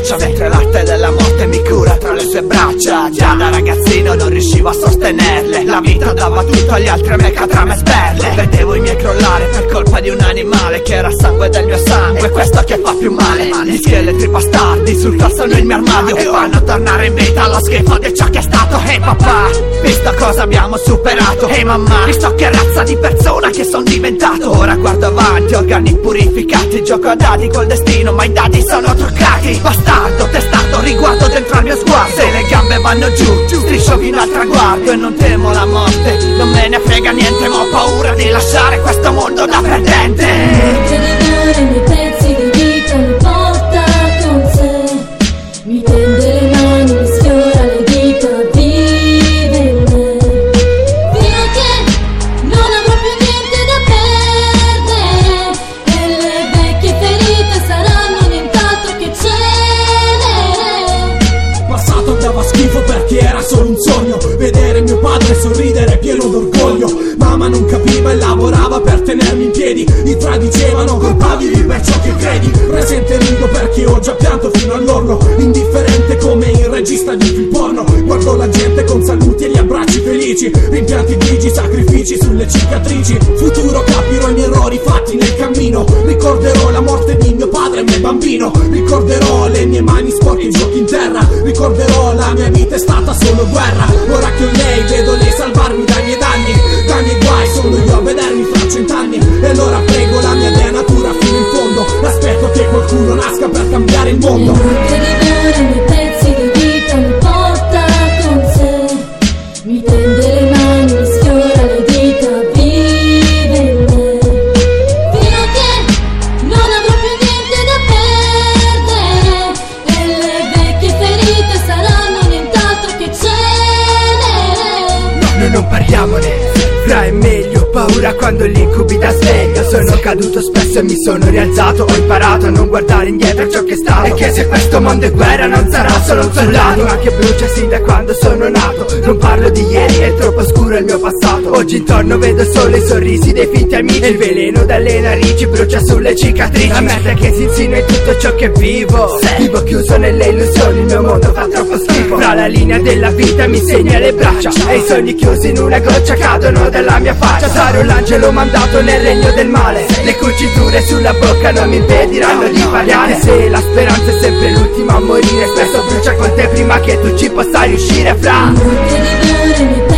faccia, mentre l'arte della morte mi cura tra le sue braccia. Già da ragazzino non riuscivo a sostenerle, la vita dava tutto agli altri, a me catrame e sberle. Vedevo i miei crollare per colpa di un animale che era sangue del mio sangue, questo che fa più male. Gli scheletri bastardi surclassano il mio armadio e fanno tornare in vita lo schifo di ciò che è stato. Ehi papà, visto cosa abbiamo superato. Ehi mamma, visto che razza di persona che son diventato. Ora guardo avanti, organi purificati, gioco a dadi col destino, ma i dadi sono truccati. Bastardo, testardo, riguardo dentro al mio sguardo. Se le gambe vanno giù, striscio fino al traguardo. E non temo la morte, non me ne frega niente, ma ho paura di lasciare questo mondo da perdente. I miei pezzi di vita mi porta con sé, mi tende le mani, mi sfiora le dita, vive in me, fino a che non avrò più niente da perdere e le vecchie ferite saranno nient'altro che cenere. Passato andava schifo perché era solo un sogno, vedere mio padre sorridere pieno d'orgoglio. Mamma non capiva e lavorava per tenermi in piedi, i tradivano, colpabili per ciò che credi. Presente rido perché ho già pianto fino all'orlo, indifferente come il regista di film porno. Guardo la gente con saluti e gli abbracci felici, rimpianti grigi, sacrifici sulle cicatrici. Futuro capirò gli errori fatti nel cammino, ricorderò la morte di mio padre e me bambino. Ricorderò le mie mani sporche e giochi in terra, ricorderò la mia vita è stata solo guerra. Ora che ho lei vedo lei salvarmi dai miei danni, dai miei guai, sono io a vedermi fra 100 anni. E allora prego la mia dea natura fino in fondo, aspetto che qualcuno nasca per cambiare il mondo. I miei pezzi di vita mi porta con sé, mi tende le mani, mi sfiora le dita, vive in me, fino a che non avrò più niente da perdere e le vecchie ferite saranno nient'altro che cenere. No, non parliamone, fra è meglio. Paura quando l'incubi da sveglio. Sono caduto spesso e mi sono rialzato. Ho imparato a non guardare indietro a ciò che è stato, e che se questo mondo è guerra non sarà solo un soldato, ma che brucia sin da quando sono nato. Non parlo di ieri, è troppo scuro il mio passato. Oggi intorno vedo solo i sorrisi dei finti amici, e il veleno dalle narici brucia sulle cicatrici. La merda che si insinua in tutto ciò che vivo. Vivo chiuso nelle illusioni, il mio mondo fa troppo schifo. Fra la linea della vita mi segna le braccia, e i sogni chiusi in una goccia cadono dalla mia faccia. Sarò l'angelo mandato nel regno del male, le cuciture sulla bocca non mi impediranno di parlare. Se la speranza è sempre l'ultima a morire, spesso brucia con te prima che tu ci possa riuscire. Fra